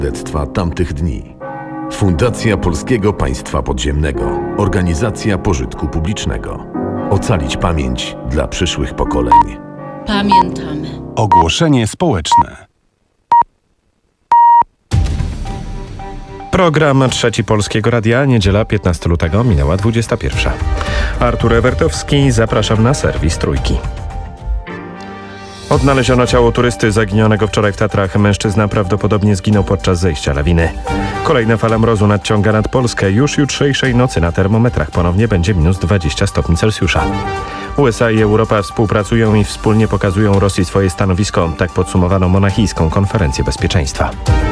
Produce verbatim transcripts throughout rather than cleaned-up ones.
Świadectwa tamtych dni. Fundacja Polskiego Państwa Podziemnego. Organizacja pożytku publicznego. Ocalić pamięć dla przyszłych pokoleń. Pamiętamy. Ogłoszenie społeczne. Program Trzeci Polskiego Radia, niedziela piętnastego lutego, minęła dwudziesta pierwsza. Artur Ewertowski, zapraszam na serwis Trójki. Odnaleziono ciało turysty zaginionego wczoraj w Tatrach. Mężczyzna prawdopodobnie zginął podczas zejścia lawiny. Kolejna fala mrozu nadciąga nad Polskę. Już jutrzejszej nocy na termometrach ponownie będzie minus dwadzieścia stopni Celsjusza. U S A i Europa współpracują i wspólnie pokazują Rosji swoje stanowisko. Tak podsumowano monachijską konferencję bezpieczeństwa.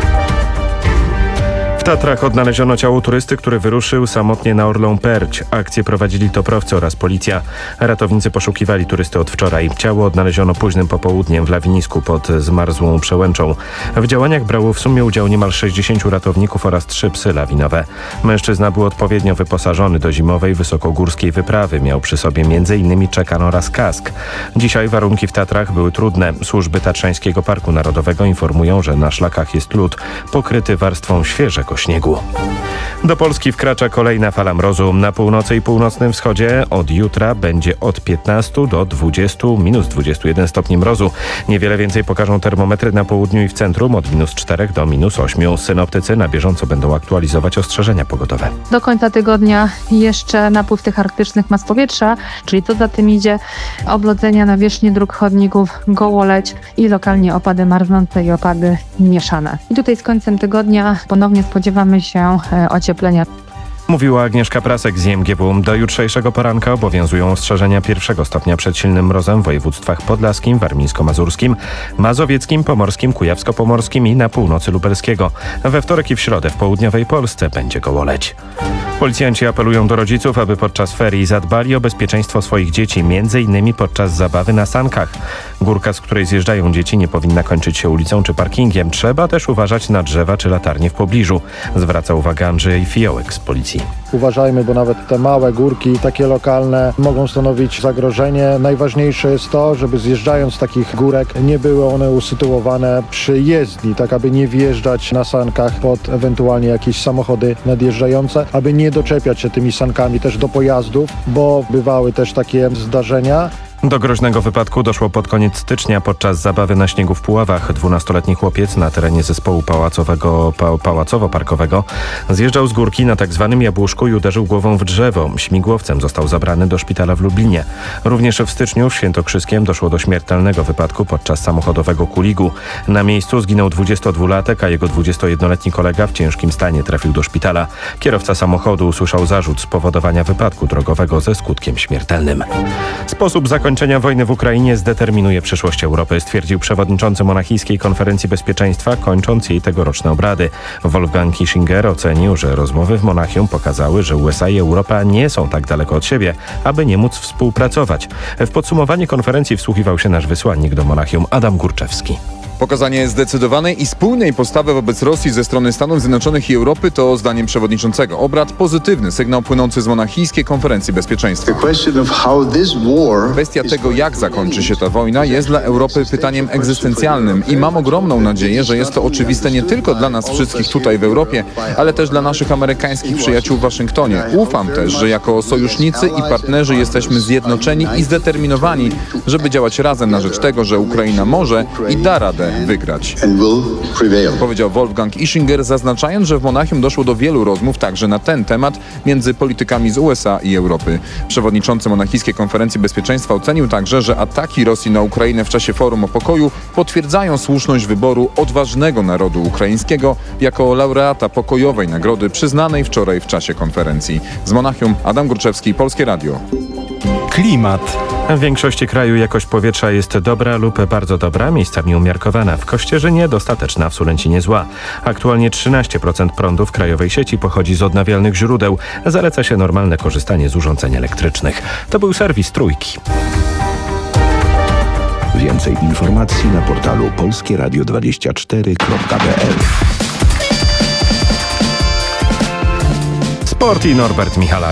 W Tatrach odnaleziono ciało turysty, który wyruszył samotnie na Orlą Perć. Akcję prowadzili toprowcy oraz policja. Ratownicy poszukiwali turysty od wczoraj. Ciało odnaleziono późnym popołudniem w lawinisku pod zmarzłą przełęczą. W działaniach brało w sumie udział niemal sześćdziesięciu ratowników oraz trzy psy lawinowe. Mężczyzna był odpowiednio wyposażony do zimowej wysokogórskiej wyprawy. Miał przy sobie między innymi czekan oraz kask. Dzisiaj warunki w Tatrach były trudne. Służby Tatrzańskiego Parku Narodowego informują, że na szlakach jest lód pokryty warstwą świeżego śniegu. Do Polski wkracza kolejna fala mrozu. Na północy i północnym wschodzie od jutra będzie od piętnastu do dwudziestu, minus dwudziestu jeden stopni mrozu. Niewiele więcej pokażą termometry na południu i w centrum od minus czterech do minus ośmiu. Synoptycy na bieżąco będą aktualizować ostrzeżenia pogodowe. Do końca tygodnia jeszcze napływ tych arktycznych mas powietrza, czyli co za tym idzie, oblodzenia nawierzchni dróg, chodników, gołoleć i lokalnie opady marznące i opady mieszane. I tutaj z końcem tygodnia ponownie spodziewamy się ocieplenia. Mówiła Agnieszka Prasek z I M G W. Do jutrzejszego poranka obowiązują ostrzeżenia pierwszego stopnia przed silnym mrozem w województwach podlaskim, warmińsko-mazurskim, mazowieckim, pomorskim, kujawsko-pomorskim i na północy lubelskiego. We wtorek i w środę w południowej Polsce będzie gołoleć. Policjanci apelują do rodziców, aby podczas ferii zadbali o bezpieczeństwo swoich dzieci, między innymi podczas zabawy na sankach. Górka, z której zjeżdżają dzieci, nie powinna kończyć się ulicą czy parkingiem. Trzeba też uważać na drzewa czy latarnie w pobliżu. Zwraca uwagę Andrzej Fiołek z policji. Uważajmy, bo nawet te małe górki, takie lokalne, mogą stanowić zagrożenie. Najważniejsze jest to, żeby zjeżdżając z takich górek nie były one usytuowane przy jezdni, tak aby nie wjeżdżać na sankach pod ewentualnie jakieś samochody nadjeżdżające, aby nie doczepiać się tymi sankami też do pojazdów, bo bywały też takie zdarzenia. Do groźnego wypadku doszło pod koniec stycznia podczas zabawy na śniegu w Puławach. Dwunastoletni chłopiec na terenie zespołu pałacowego, pa, pałacowo-parkowego zjeżdżał z górki na tak zwanym Jabłuszku i uderzył głową w drzewo. Śmigłowcem został zabrany do szpitala w Lublinie. Również w styczniu w Świętokrzyskiem doszło do śmiertelnego wypadku podczas samochodowego kuligu. Na miejscu zginął dwudziestodwulatek, a jego dwudziestojednoletni kolega w ciężkim stanie trafił do szpitala. Kierowca samochodu usłyszał zarzut spowodowania wypadku drogowego ze skutkiem śmiertelnym. Sposób zakończenia Zakończenia wojny w Ukrainie zdeterminuje przyszłość Europy, stwierdził przewodniczący monachijskiej konferencji bezpieczeństwa, kończąc jej tegoroczne obrady. Wolfgang Kischinger ocenił, że rozmowy w Monachium pokazały, że U S A i Europa nie są tak daleko od siebie, aby nie móc współpracować. W podsumowanie konferencji wsłuchiwał się nasz wysłannik do Monachium Adam Górczewski. Pokazanie zdecydowanej i spójnej postawy wobec Rosji ze strony Stanów Zjednoczonych i Europy to, zdaniem przewodniczącego obrad, pozytywny sygnał płynący z monachijskiej konferencji bezpieczeństwa. Kwestia tego, jak zakończy się ta wojna, jest dla Europy pytaniem egzystencjalnym i mam ogromną nadzieję, że jest to oczywiste nie tylko dla nas wszystkich tutaj w Europie, ale też dla naszych amerykańskich przyjaciół w Waszyngtonie. Ufam też, że jako sojusznicy i partnerzy jesteśmy zjednoczeni i zdeterminowani, żeby działać razem na rzecz tego, że Ukraina może i da radę wygrać. Powiedział Wolfgang Ischinger, zaznaczając, że w Monachium doszło do wielu rozmów także na ten temat między politykami z U S A i Europy. Przewodniczący monachijskiej konferencji bezpieczeństwa ocenił także, że ataki Rosji na Ukrainę w czasie Forum o Pokoju potwierdzają słuszność wyboru odważnego narodu ukraińskiego jako laureata pokojowej nagrody przyznanej wczoraj w czasie konferencji. Z Monachium Adam Górczewski, Polskie Radio. Klimat. W większości kraju jakość powietrza jest dobra lub bardzo dobra, miejscami umiarkowana. W Kościerzynie dostateczna, w Sulęcinie zła. Aktualnie trzynaście procent prądu w krajowej sieci pochodzi z odnawialnych źródeł. Zaleca się normalne korzystanie z urządzeń elektrycznych. To był serwis Trójki. Więcej informacji na portalu polskie radio dwadzieścia cztery kropka p l. Sport i Norbert Michalak.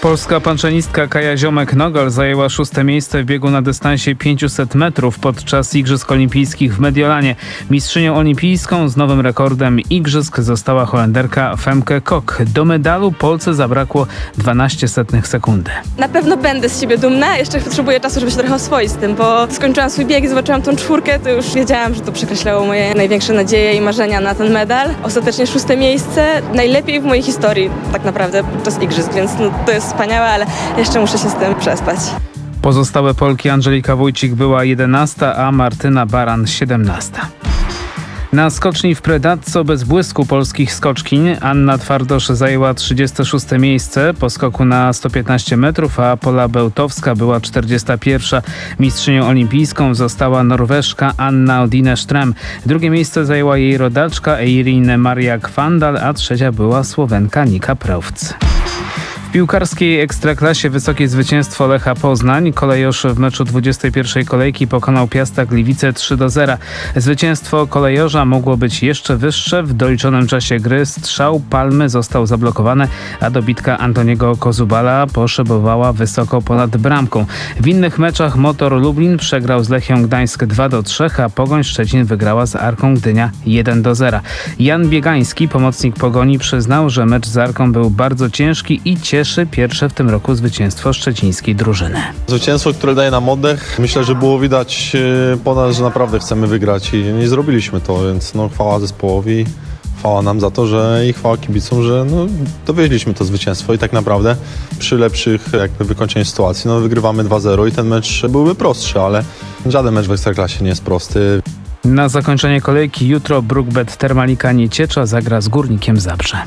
Polska panczenistka Kaja Ziomek-Nogal zajęła szóste miejsce w biegu na dystansie pięćset metrów podczas Igrzysk Olimpijskich w Mediolanie. Mistrzynią olimpijską z nowym rekordem igrzysk została Holenderka Femke Kok. Do medalu Polce zabrakło dwanaście setnych sekundy. Na pewno będę z siebie dumna, jeszcze potrzebuję czasu, żeby się trochę oswoić z tym, bo skończyłam swój bieg i zobaczyłam tą czwórkę, to już wiedziałam, że to przekreślało moje największe nadzieje i marzenia na ten medal. Ostatecznie szóste miejsce, najlepiej w mojej historii tak naprawdę podczas igrzysk, więc no, to jest wspaniałe, ale jeszcze muszę się z tym przespać. Pozostałe Polki Angelika Wójcik była jedenasta, a Martyna Baran siedemnasta. Na skoczni w Predazzo bez błysku polskich skoczkiń Anna Twardosz zajęła trzydzieste szóste miejsce po skoku na sto piętnaście metrów, a Pola Bełtowska była czterdziesta pierwsza. Mistrzynią olimpijską została Norweżka Anna Odine Ström. Drugie miejsce zajęła jej rodaczka Eirin Maria Kvandal, a trzecia była Słowenka Nika Preuvc. W piłkarskiej Ekstraklasie wysokie zwycięstwo Lecha Poznań. Kolejorz w meczu dwudziestej pierwszej kolejki pokonał Piasta Gliwice trzy do zera. Zwycięstwo kolejorza mogło być jeszcze wyższe. W doliczonym czasie gry strzał Palmy został zablokowany, a dobitka Antoniego Kozubala poszybowała wysoko ponad bramką. W innych meczach Motor Lublin przegrał z Lechią Gdańsk dwa do trzech, a Pogoń Szczecin wygrała z Arką Gdynia jeden do zera. Jan Biegański, pomocnik Pogoni, przyznał, że mecz z Arką był bardzo ciężki i cieszy pierwsze w tym roku zwycięstwo szczecińskiej drużyny. Zwycięstwo, które daje nam oddech. Myślę, że było widać po nas, że naprawdę chcemy wygrać i nie zrobiliśmy to, więc no, chwała zespołowi, chwała nam za to, że i chwała kibicom, że no, dowieźliśmy to zwycięstwo i tak naprawdę przy lepszych jakby wykończeniu sytuacji no, wygrywamy dwa zero i ten mecz byłby prostszy, ale żaden mecz w Ekstraklasie nie jest prosty. Na zakończenie kolejki jutro Brookbet Termalika Nieciecza zagra z Górnikiem Zabrze.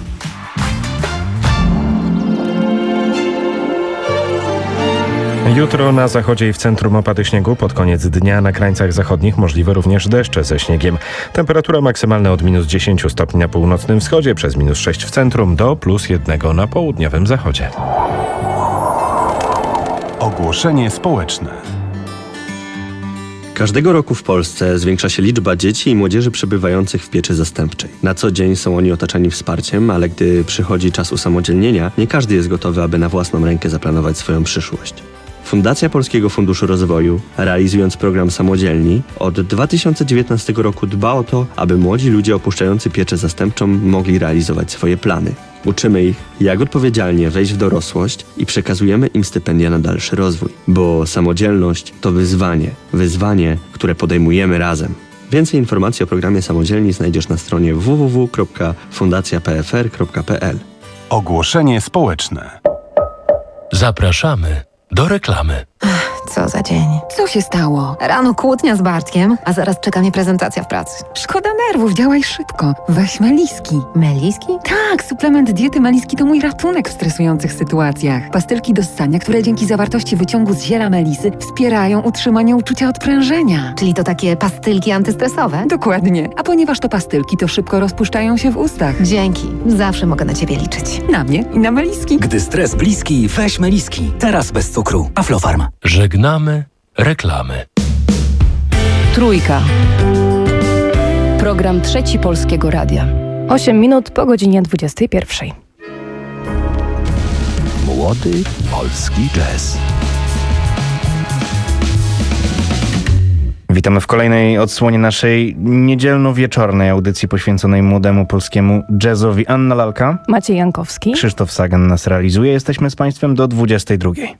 Jutro na zachodzie i w centrum opady śniegu, pod koniec dnia na krańcach zachodnich możliwe również deszcze ze śniegiem. Temperatura maksymalna od minus dziesięć stopni na północnym wschodzie, przez minus sześć w centrum do plus jeden na południowym zachodzie. Ogłoszenie społeczne. Każdego roku w Polsce zwiększa się liczba dzieci i młodzieży przebywających w pieczy zastępczej. Na co dzień są oni otaczani wsparciem, ale gdy przychodzi czas usamodzielnienia, nie każdy jest gotowy, aby na własną rękę zaplanować swoją przyszłość. Fundacja Polskiego Funduszu Rozwoju, realizując program Samodzielni, od dwa tysiące dziewiętnastego roku dba o to, aby młodzi ludzie opuszczający pieczę zastępczą mogli realizować swoje plany. Uczymy ich, jak odpowiedzialnie wejść w dorosłość i przekazujemy im stypendia na dalszy rozwój. Bo samodzielność to wyzwanie. Wyzwanie, które podejmujemy razem. Więcej informacji o programie Samodzielni znajdziesz na stronie w w w kropka fundacja p f r kropka p l. Ogłoszenie społeczne. Zapraszamy do reklamy. Co za dzień. Co się stało? Rano kłótnia z Bartkiem, a zaraz czeka mnie prezentacja w pracy. Szkoda nerwów, działaj szybko. Weź Meliski. Meliski? Tak, suplement diety Meliski to mój ratunek w stresujących sytuacjach. Pastylki do ssania, które dzięki zawartości wyciągu z ziela melisy wspierają utrzymanie uczucia odprężenia. Czyli to takie pastylki antystresowe? Dokładnie. A ponieważ to pastylki, to szybko rozpuszczają się w ustach. Dzięki. Zawsze mogę na ciebie liczyć. Na mnie i na Meliski. Gdy stres bliski, weź Meliski. Teraz bez cukru. Aflofarm. Żegnamy reklamy. Trójka. Program Trzeci Polskiego Radia. osiem minut po godzinie dwudziestej pierwszej. Młody polski jazz. Witamy w kolejnej odsłonie naszej niedzielno-wieczornej audycji poświęconej młodemu polskiemu jazzowi. Anna Lalka, Maciej Jankowski, Krzysztof Sagan nas realizuje. Jesteśmy z Państwem do dwudziestej drugiej.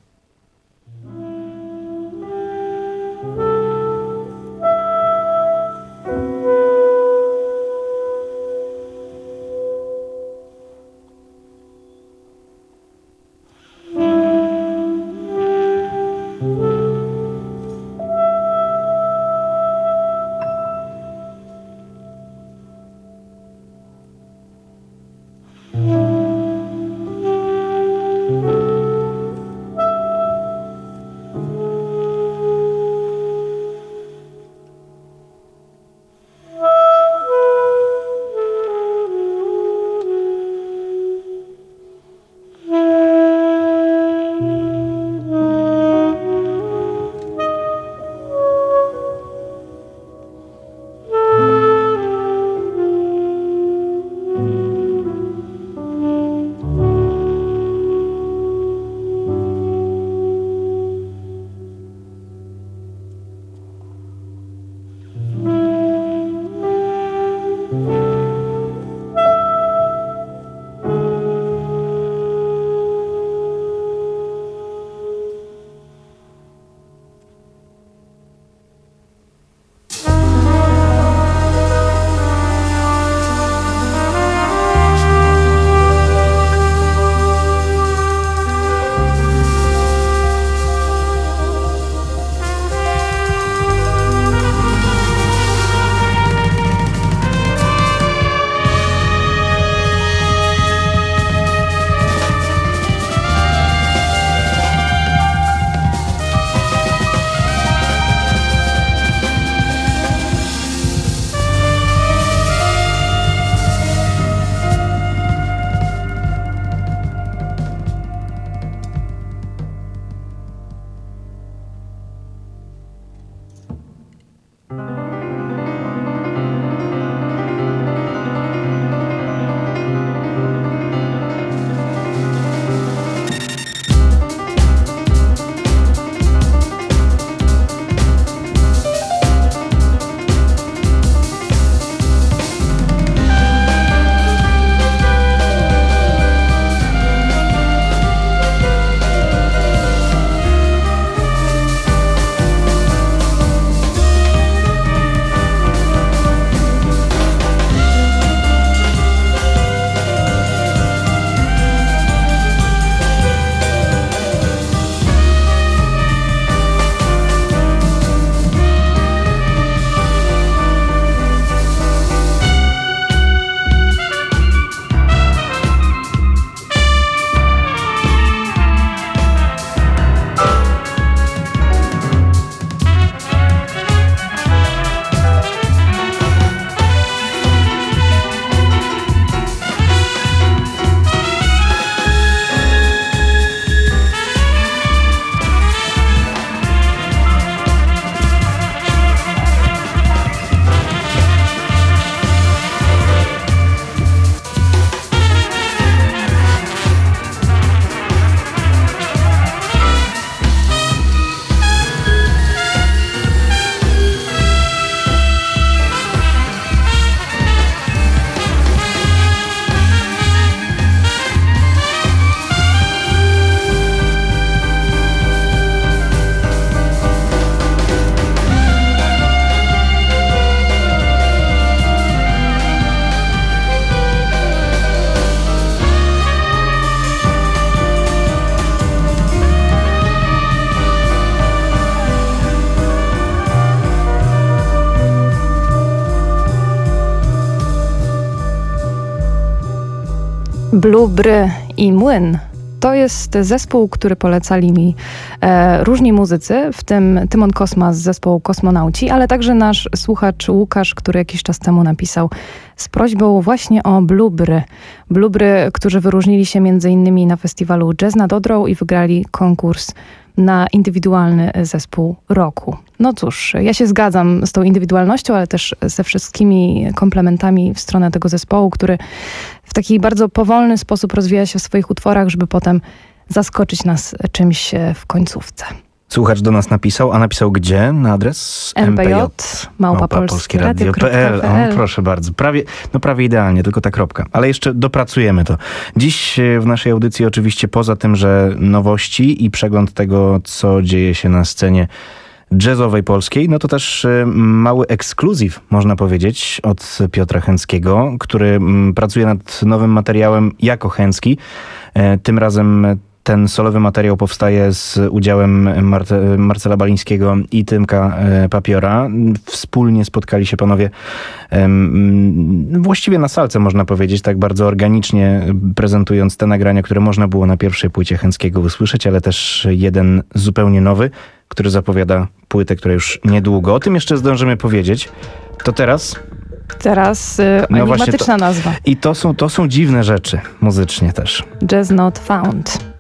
Blubry i Młyn. To jest zespół, który polecali mi e, różni muzycy, w tym Tymon Kosma z zespołu Kosmonauci, ale także nasz słuchacz Łukasz, który jakiś czas temu napisał z prośbą właśnie o Blubry. Blubry, którzy wyróżnili się między innymi na festiwalu Jazz nad Odrą i wygrali konkurs na indywidualny zespół roku. No cóż, ja się zgadzam z tą indywidualnością, ale też ze wszystkimi komplementami w stronę tego zespołu, który w taki bardzo powolny sposób rozwija się w swoich utworach, żeby potem zaskoczyć nas czymś w końcówce. Słuchacz do nas napisał, a napisał gdzie? Na adres M P J małpa polskie radio kropka p l. O, proszę bardzo. Prawie, no prawie idealnie, tylko ta kropka. Ale jeszcze dopracujemy to. Dziś w naszej audycji oczywiście poza tym, że nowości i przegląd tego, co dzieje się na scenie jazzowej polskiej, no to też mały ekskluzyw, można powiedzieć, od Piotra Chęckiego, który pracuje nad nowym materiałem jako Chęcki. Tym razem ten solowy materiał powstaje z udziałem Mar- Marcela Balińskiego i Tymka e, Papiora. Wspólnie spotkali się panowie em, właściwie na salce, można powiedzieć, tak bardzo organicznie prezentując te nagrania, które można było na pierwszej płycie Chęckiego usłyszeć, ale też jeden zupełnie nowy, który zapowiada płytę, która już niedługo. O tym jeszcze zdążymy powiedzieć. To teraz... Teraz y, no enigmatyczna to, nazwa. I to są, to są dziwne rzeczy muzycznie też. Jazz Not Found.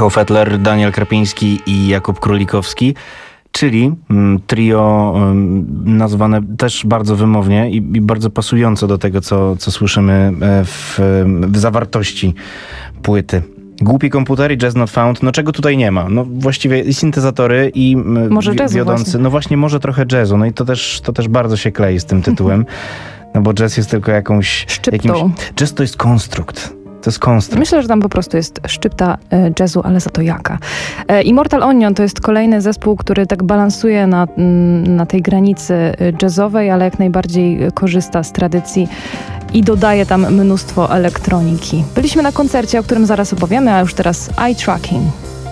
Michał Fettler, Daniel Krapiński i Jakub Królikowski, czyli mm, trio mm, nazwane też bardzo wymownie i, i bardzo pasująco do tego, co, co słyszymy w, w zawartości płyty. Głupi komputer i Jazz Not Found, no czego tutaj nie ma? No właściwie i syntezatory i może wi- jazzu wiodący, właśnie. no właśnie może trochę jazzu, no i to też, to też bardzo się klei z tym tytułem, no bo jazz jest tylko jakąś... Szczyptą. Jakimś, jazz to jest konstrukt. To jest konstrukt. Myślę, że tam po prostu jest szczypta e, jazzu, ale za to jaka. E, Immortal Onion to jest kolejny zespół, który tak balansuje na, mm, na tej granicy jazzowej, ale jak najbardziej korzysta z tradycji i dodaje tam mnóstwo elektroniki. Byliśmy na koncercie, o którym zaraz opowiemy, a już teraz Eye Tracking.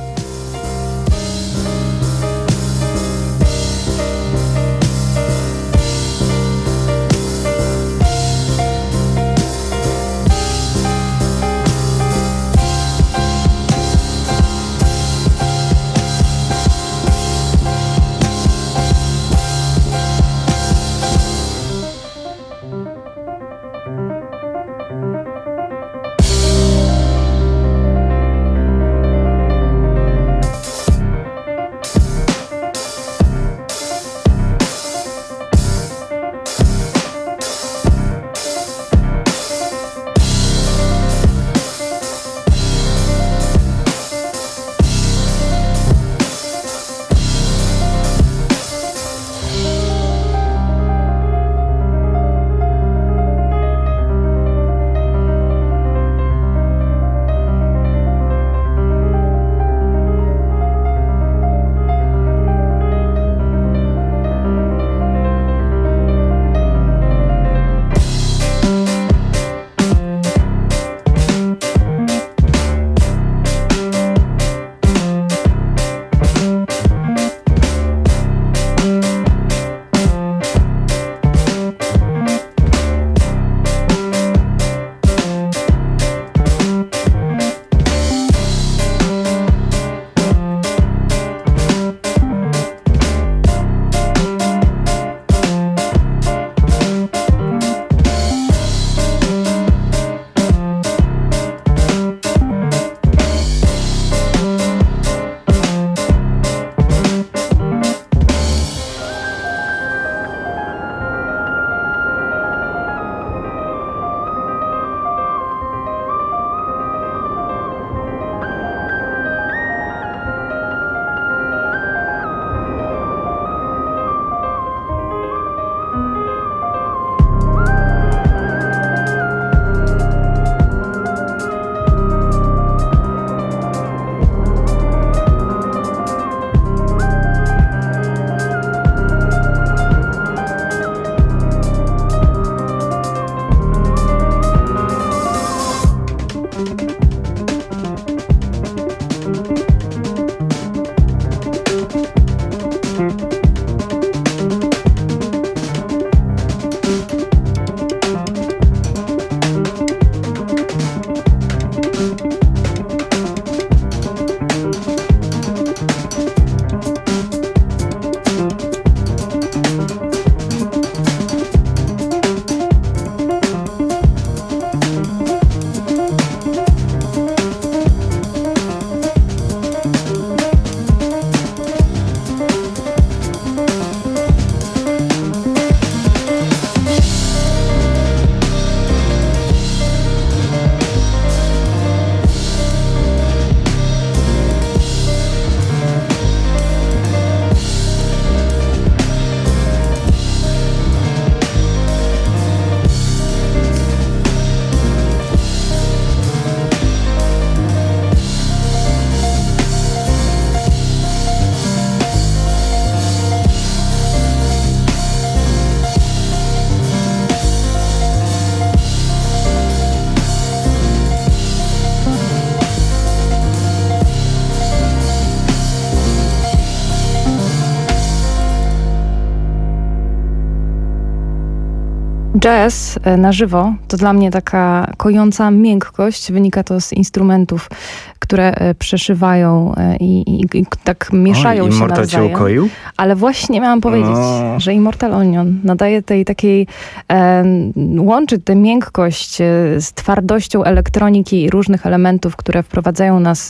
Jazz na żywo to dla mnie taka kojąca miękkość. Wynika to z instrumentów, które przeszywają i, i, i tak mieszają o, się Immortal nawzajem. cię ukoił? Ale właśnie miałam powiedzieć, No. że Immortal Onion nadaje tej takiej, e, łączy tę miękkość z twardością elektroniki i różnych elementów, które wprowadzają nas w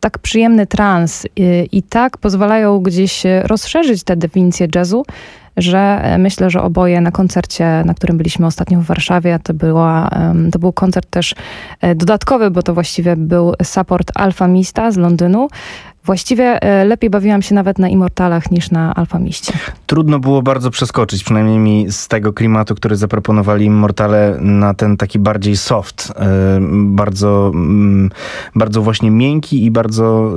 tak przyjemny trans i, i tak pozwalają gdzieś rozszerzyć tę definicję jazzu, że myślę, że oboje na koncercie, na którym byliśmy ostatnio w Warszawie, to, była, to był koncert też dodatkowy, bo to właściwie był support Alfa Mista z Londynu. Właściwie lepiej bawiłam się nawet na Immortalach niż na Alfamiście. Trudno było bardzo przeskoczyć, przynajmniej mi z tego klimatu, który zaproponowali Immortale, na ten taki bardziej soft, bardzo, bardzo właśnie miękki i bardzo...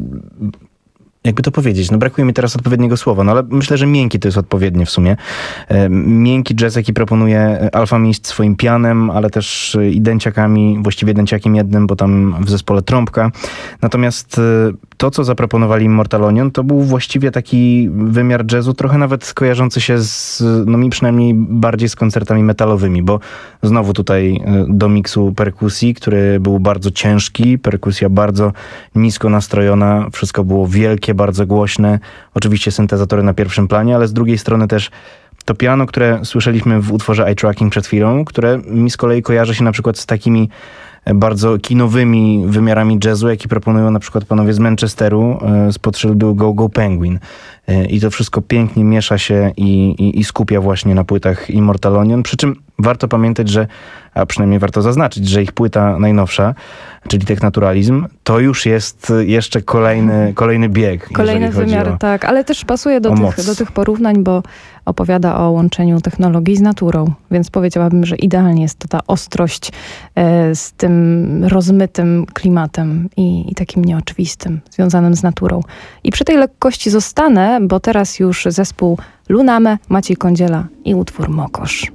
Jakby to powiedzieć, no brakuje mi teraz odpowiedniego słowa, no ale myślę, że miękki to jest odpowiednie w sumie. E, miękki jazz, jaki proponuje Alfa Mist swoim pianem, ale też i dęciakami, właściwie dęciakiem jednym, bo tam w zespole trąbka. Natomiast e, to, co zaproponowali Immortalonion, to był właściwie taki wymiar jazzu, trochę nawet kojarzący się z, no mi przynajmniej bardziej z koncertami metalowymi, bo znowu tutaj e, do miksu perkusji, który był bardzo ciężki, perkusja bardzo nisko nastrojona, wszystko było wielkie, bardzo głośne, oczywiście syntezatory na pierwszym planie, ale z drugiej strony też to piano, które słyszeliśmy w utworze Eye Tracking przed chwilą, które mi z kolei kojarzy się na przykład z takimi bardzo kinowymi wymiarami jazzu, jaki proponują na przykład panowie z Manchesteru spod szyldu Go Go Penguin. I to wszystko pięknie miesza się i, i, i skupia właśnie na płytach Immortalonion, przy czym warto pamiętać, że, a przynajmniej warto zaznaczyć, że ich płyta najnowsza, czyli Technaturalizm, to już jest jeszcze kolejny, kolejny bieg. Kolejny wymiar, o, tak, ale też pasuje do tych, do tych porównań, bo opowiada o łączeniu technologii z naturą, więc powiedziałabym, że idealnie jest to ta ostrość e, z tym rozmytym klimatem i, i takim nieoczywistym, związanym z naturą. I przy tej lekkości zostanę, bo teraz już zespół Luname, Maciej Kądziela i utwór Mokosz.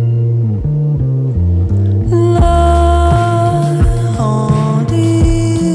On dit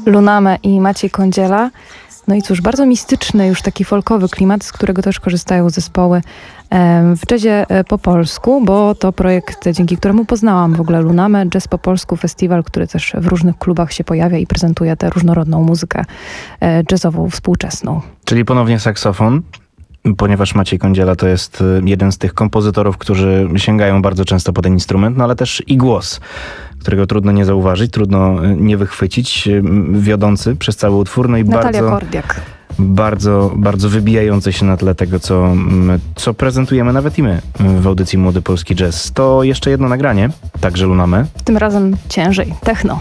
Lunamę i Maciej Kądziela. No i cóż, bardzo mistyczny, już taki folkowy klimat, z którego też korzystają zespoły w jazzie po polsku, bo to projekt, dzięki któremu poznałam w ogóle Lunamę, Jazz po polsku, festiwal, który też w różnych klubach się pojawia i prezentuje tę różnorodną muzykę jazzową, współczesną. Czyli ponownie saksofon, ponieważ Maciej Kądziela to jest jeden z tych kompozytorów, którzy sięgają bardzo często po ten instrument, no ale też i głos, którego trudno nie zauważyć, trudno nie wychwycić, wiodący przez cały utwór. No i Natalia bardzo, Kordiak. bardzo, bardzo wybijający się na tle tego, co, co prezentujemy nawet i my w audycji Młody Polski Jazz. To jeszcze jedno nagranie, także Lunamę. Tym razem ciężej, techno.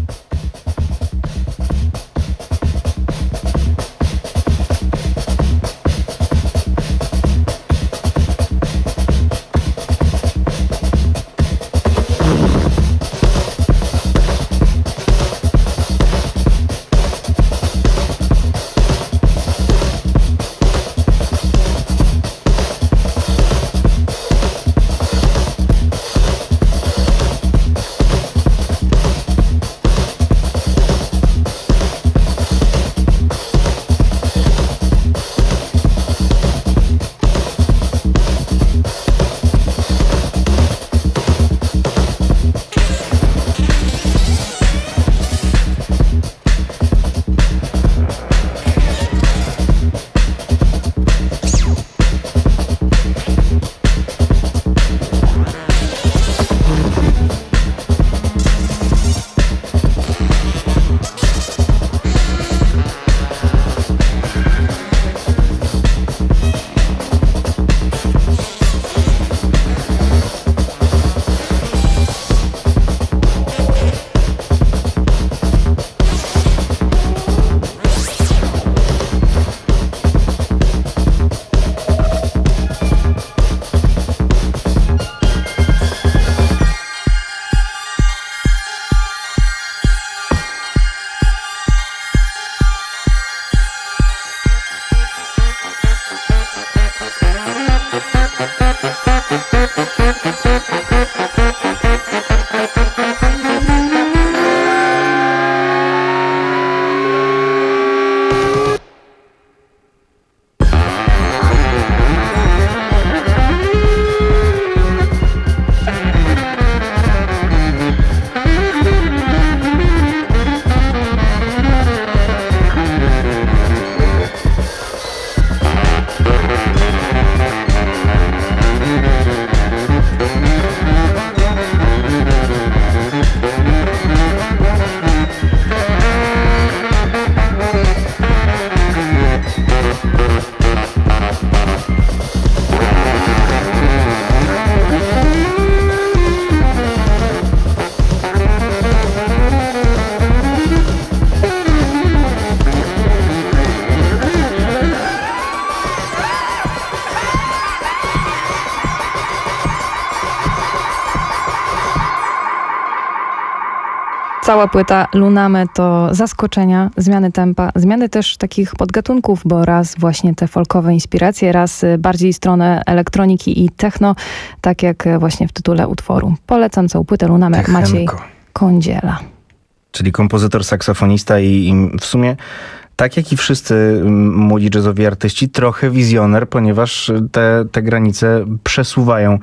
Cała płyta Lunamy to zaskoczenia, zmiany tempa, zmiany też takich podgatunków, bo raz właśnie te folkowe inspiracje, raz bardziej stronę elektroniki i techno, tak jak właśnie w tytule utworu. Polecam całą płytę Lunamy, jak Maciej Kądziela. Czyli kompozytor, saksofonista i, i w sumie tak jak i wszyscy młodzi jazzowi artyści, trochę wizjoner, ponieważ te, te granice przesuwają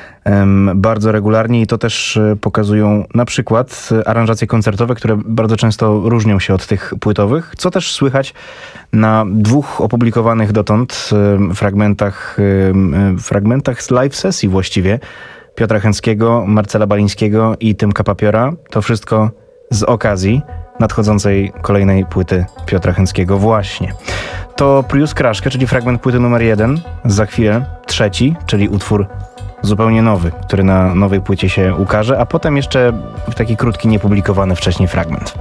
bardzo regularnie i to też pokazują na przykład aranżacje koncertowe, które bardzo często różnią się od tych płytowych, co też słychać na dwóch opublikowanych dotąd fragmentach, fragmentach z live sesji właściwie Piotra Chęckiego, Marcela Balińskiego i Tymka Papiora. To wszystko z okazji nadchodzącej kolejnej płyty Piotra Chęckiego właśnie. To Prius Kraszkę, czyli fragment płyty numer jeden, za chwilę trzeci, czyli utwór zupełnie nowy, który na nowej płycie się ukaże, a potem jeszcze taki krótki, niepublikowany wcześniej fragment.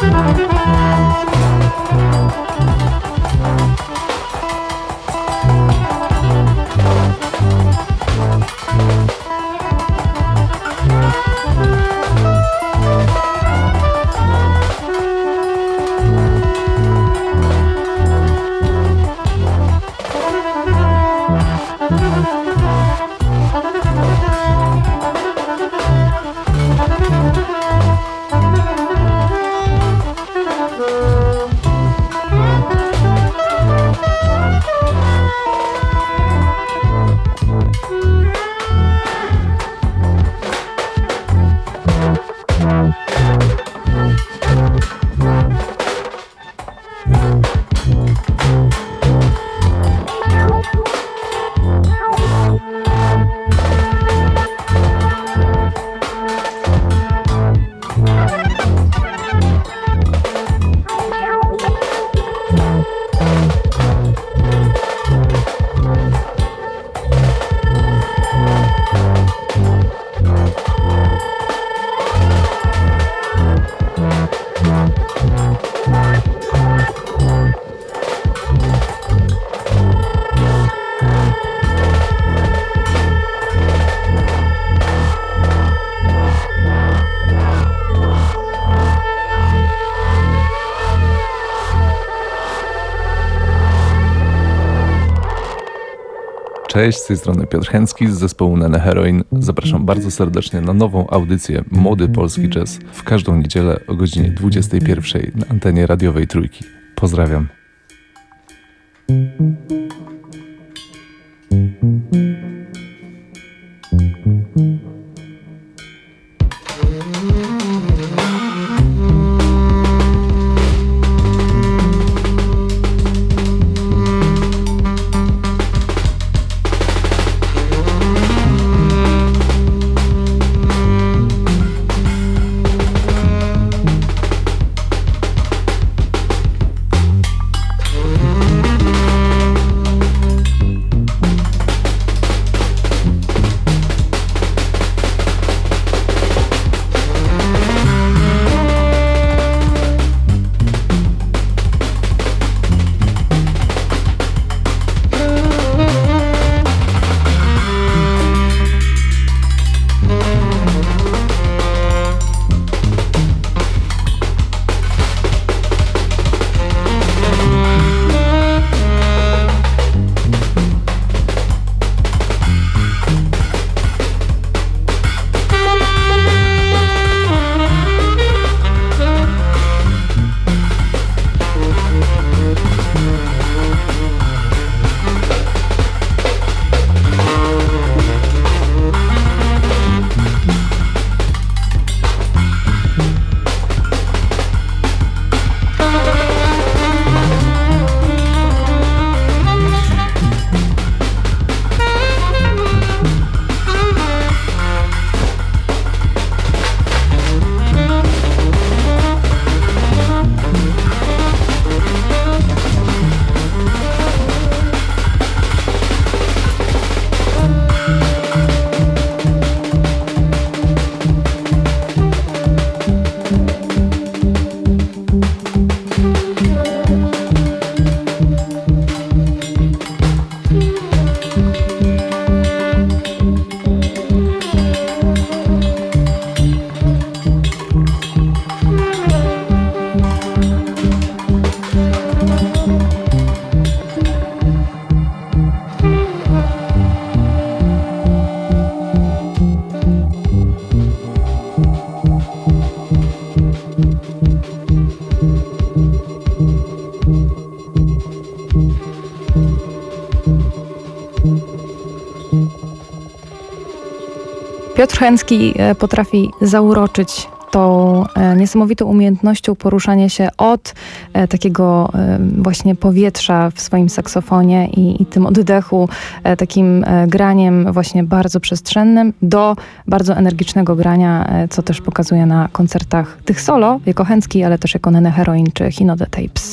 Cześć, z tej strony Piotr Chęcki z zespołu Nene Heroin. Zapraszam bardzo serdecznie na nową audycję Młody Polski Jazz w każdą niedzielę o godzinie dwudziestej pierwszej na antenie radiowej Trójki. Pozdrawiam. Piotr Chęcki potrafi zauroczyć tą niesamowitą umiejętnością poruszania się od takiego właśnie powietrza w swoim saksofonie i, i tym oddechu, takim graniem właśnie bardzo przestrzennym do bardzo energicznego grania, co też pokazuje na koncertach tych solo, jako Chęcki, ale też jako Nene Heroin czy Hino The Tapes.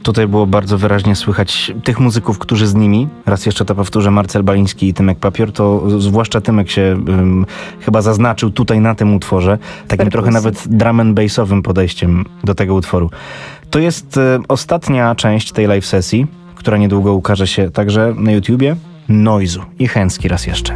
Tutaj było bardzo wyraźnie słychać tych muzyków, którzy z nimi, raz jeszcze to powtórzę, Marcel Baliński i Tymek Papior, to zwłaszcza Tymek się um, chyba zaznaczył tutaj na tym utworze, takim Perkusji. trochę nawet drum and bassowym podejściem do tego utworu. To jest e, ostatnia część tej live sesji, która niedługo ukaże się także na YouTubie. Noizu i Chęcki raz jeszcze.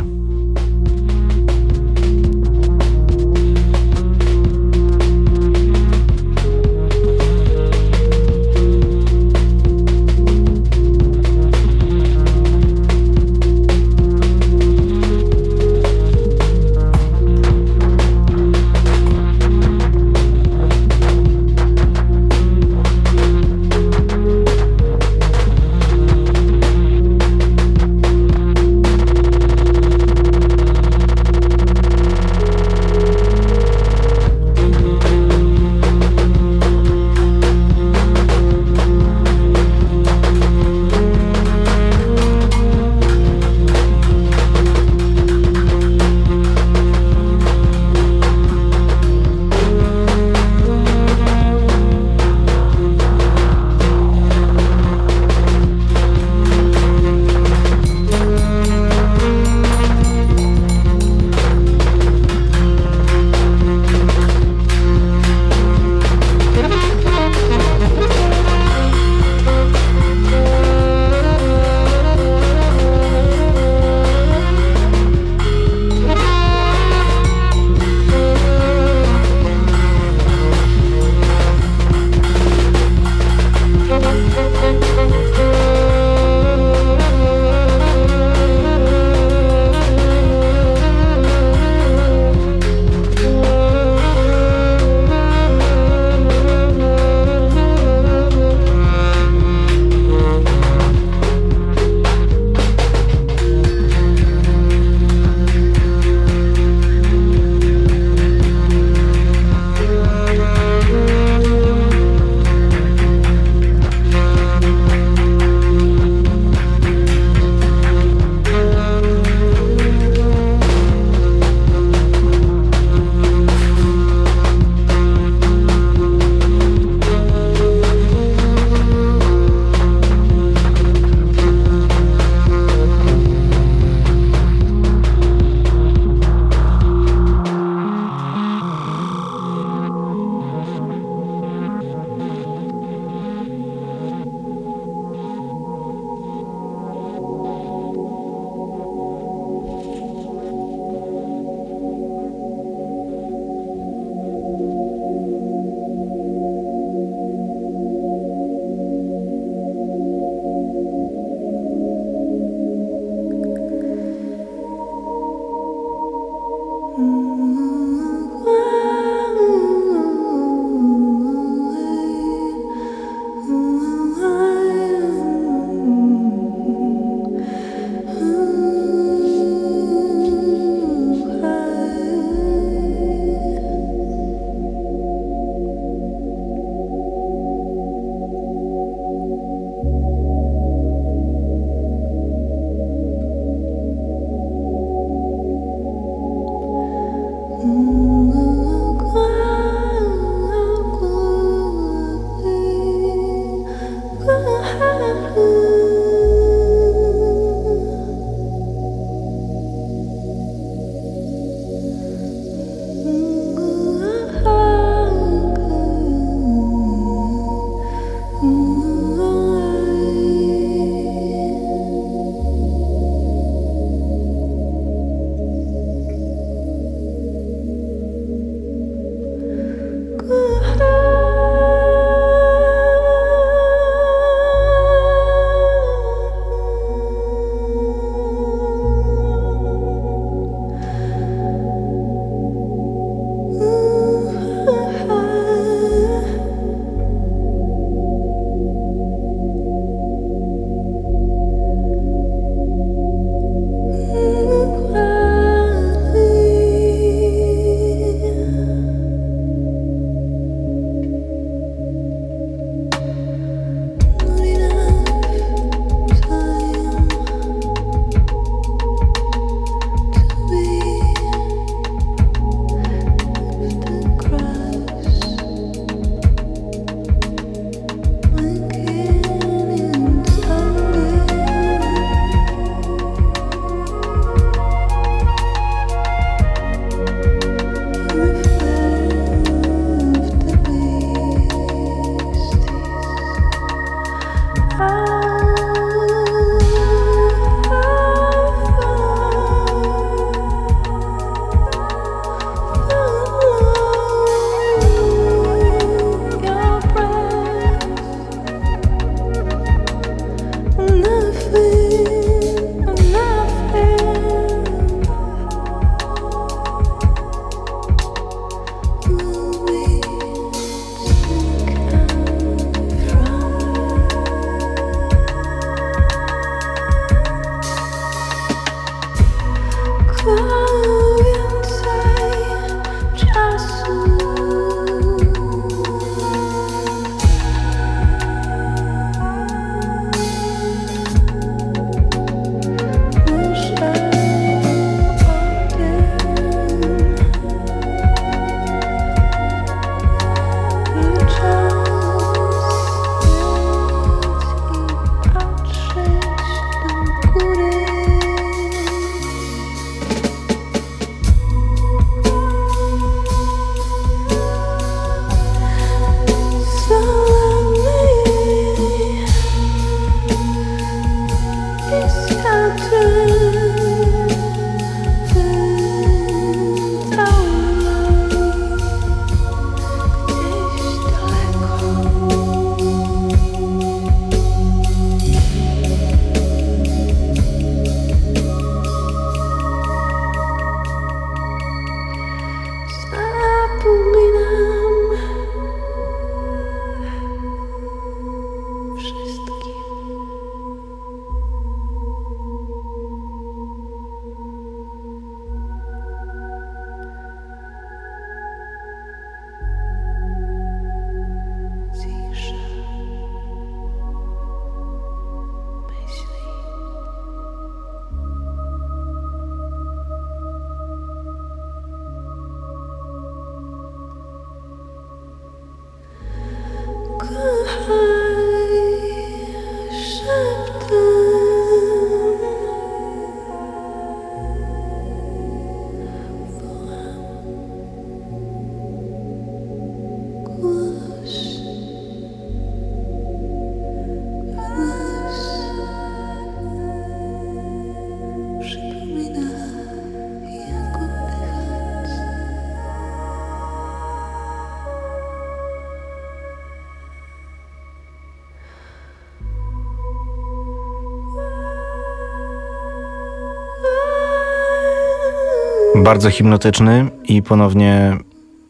Bardzo hipnotyczny i ponownie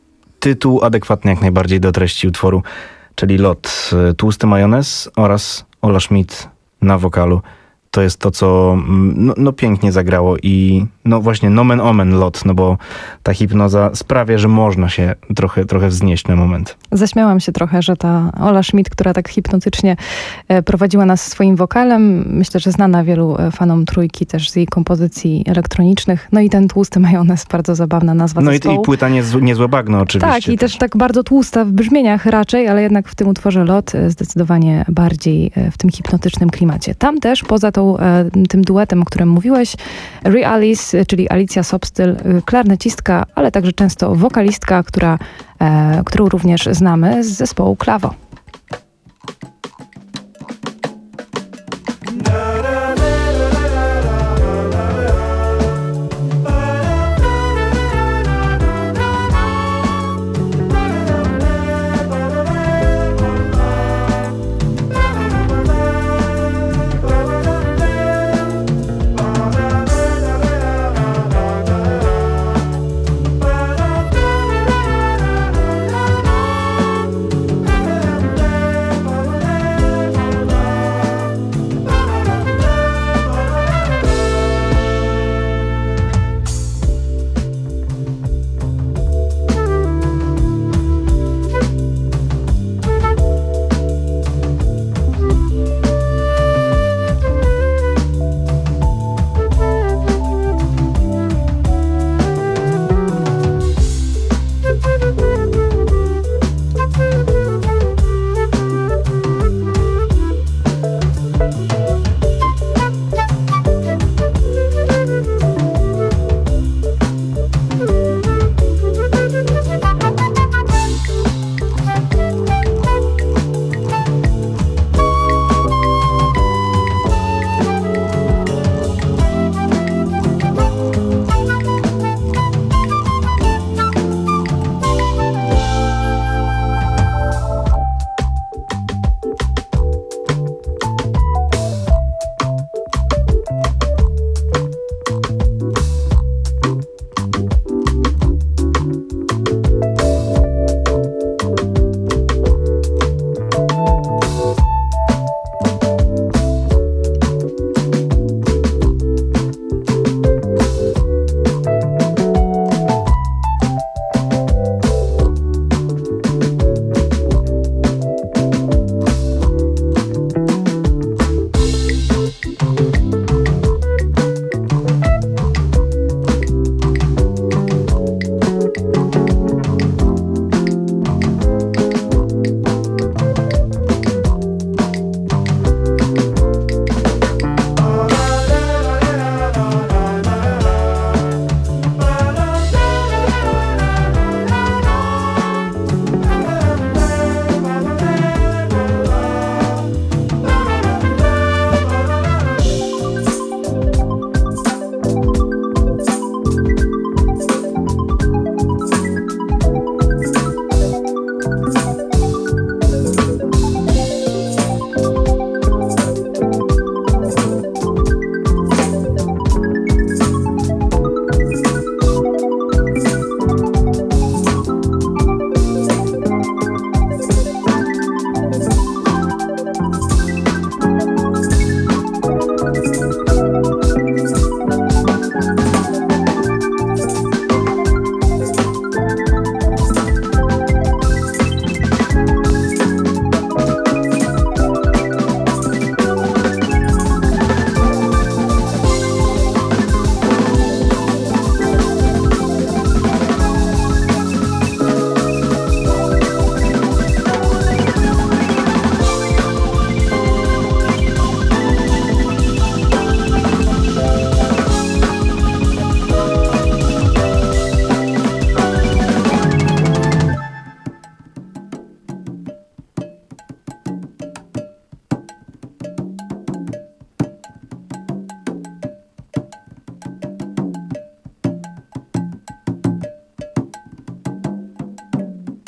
tytuł adekwatny jak najbardziej do treści utworu, czyli Lot, Tłusty Majonez oraz Ola Schmidt na wokalu. To jest to, co no, no pięknie zagrało i no właśnie nomen omen Lot, no bo ta hipnoza sprawia, że można się trochę, trochę wznieść na moment. Zaśmiałam się trochę, że ta Ola Schmidt, która tak hipnotycznie prowadziła nas swoim wokalem, myślę, że znana wielu fanom Trójki też z jej kompozycji elektronicznych. No i ten Tłusty Majonez, bardzo zabawna nazwa No zespołu. i, i płyta niezłe, niezłe bagno oczywiście. Tak, i też tak bardzo tłusta w brzmieniach raczej, ale jednak w tym utworze Lot zdecydowanie bardziej w tym hipnotycznym klimacie. Tam też poza tą, tym duetem, o którym mówiłeś, Realis, czyli Alicja Sobstyl, klarnecistka, ale także często wokalistka, która, e, którą również znamy z zespołu Klawo.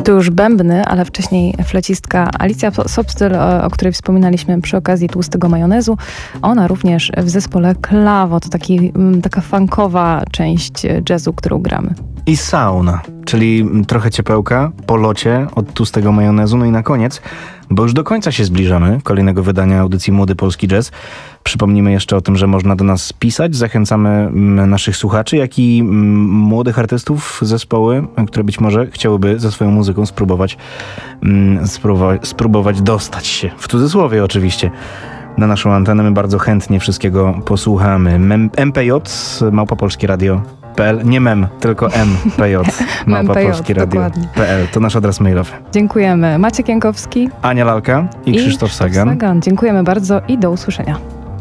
To już bębny, ale wcześniej flecistka Alicja Sobstyl, o, o której wspominaliśmy przy okazji Tłustego Majonezu. Ona również w zespole Klawo, to taki, taka funkowa część jazzu, którą gramy. I sauna, czyli trochę ciepełka po locie od Tłustego Majonezu. No i na koniec, bo już do końca się zbliżamy, kolejnego wydania audycji Młody Polski Jazz. Przypomnimy jeszcze o tym, że można do nas pisać. Zachęcamy naszych słuchaczy, jak i młodych artystów, zespoły, które być może chciałyby ze swoją muzyką spróbować, spróbować, spróbować dostać się, w cudzysłowie oczywiście, na naszą antenę. My bardzo chętnie wszystkiego posłuchamy. M P J, Małpa Polskie Radio. P L, nie mem, tylko M P J, Małpa Polskie Radio P L. To nasz adres mailowy. Dziękujemy. Maciek Jankowski, Ania Lalka i, i Krzysztof Sagan. Sagan. Dziękujemy bardzo i do usłyszenia.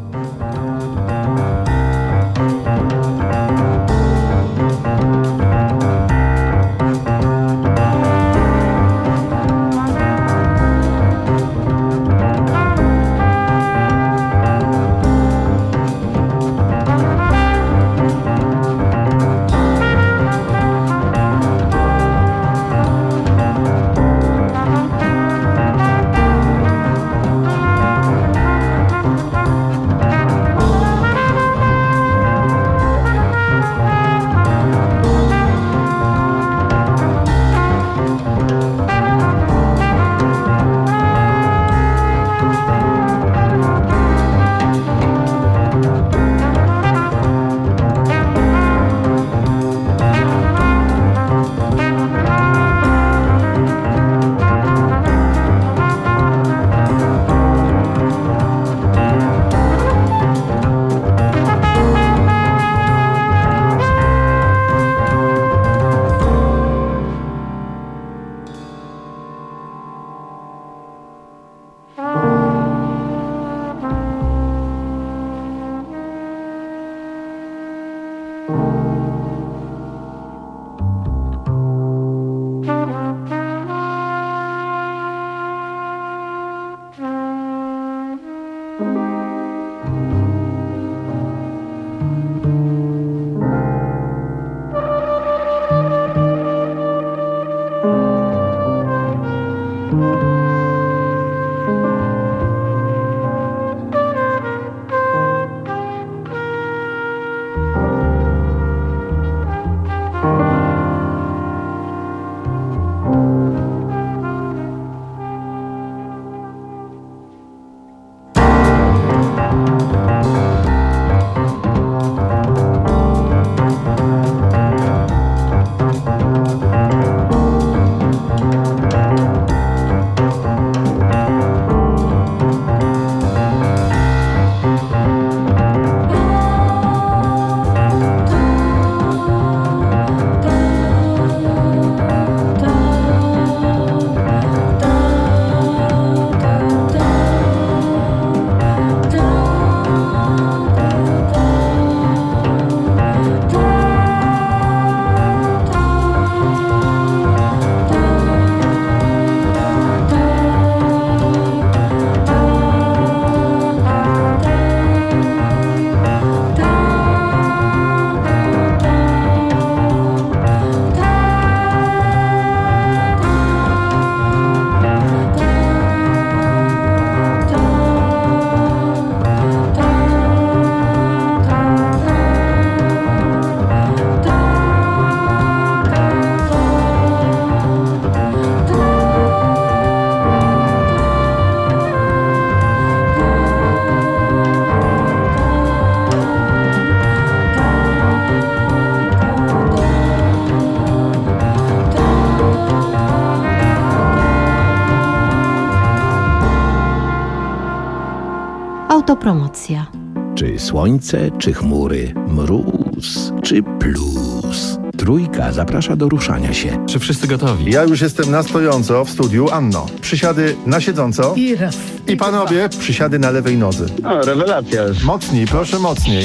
Autopromocja. Czy słońce, czy chmury, mróz, czy plus? Trójka zaprasza do ruszania się. Czy wszyscy gotowi? Ja już jestem na stojąco w studiu. Anno. Przysiady na siedząco. I raz. I panowie, przysiady na lewej nodze. O, rewelacja. Mocniej, proszę mocniej.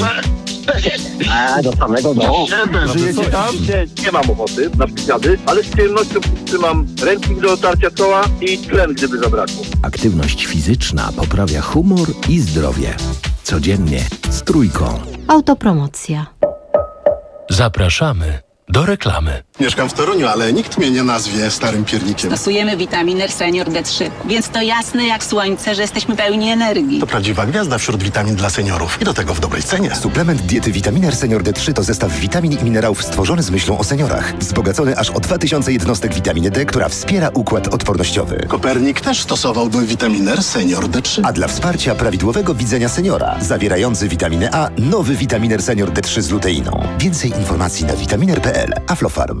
A, do samego dołu. Żyjecie tam? Nie, nie mam ochoty na przysiady, ale z przyjemnością trzymam ręcznik do otarcia czoła i tlen, gdyby zabrakło. Aktywność fizyczna poprawia humor i zdrowie. Codziennie z Trójką. Autopromocja. Zapraszamy do reklamy. Mieszkam w Toruniu, ale nikt mnie nie nazwie starym piernikiem. Stosujemy witaminer Senior D trzy, więc to jasne jak słońce, że jesteśmy pełni energii. To prawdziwa gwiazda wśród witamin dla seniorów i do tego w dobrej cenie. Suplement diety Vitaminer Senior D trzy to zestaw witamin i minerałów stworzony z myślą o seniorach. Wzbogacony aż o dwa tysiące jednostek witaminy D, która wspiera układ odpornościowy. Kopernik też stosowałby witaminer Senior D trzy. A dla wsparcia prawidłowego widzenia seniora, zawierający witaminę A, nowy witaminer Senior D trzy z luteiną. Więcej informacji na vitaminer kropka p l. Aflofarm.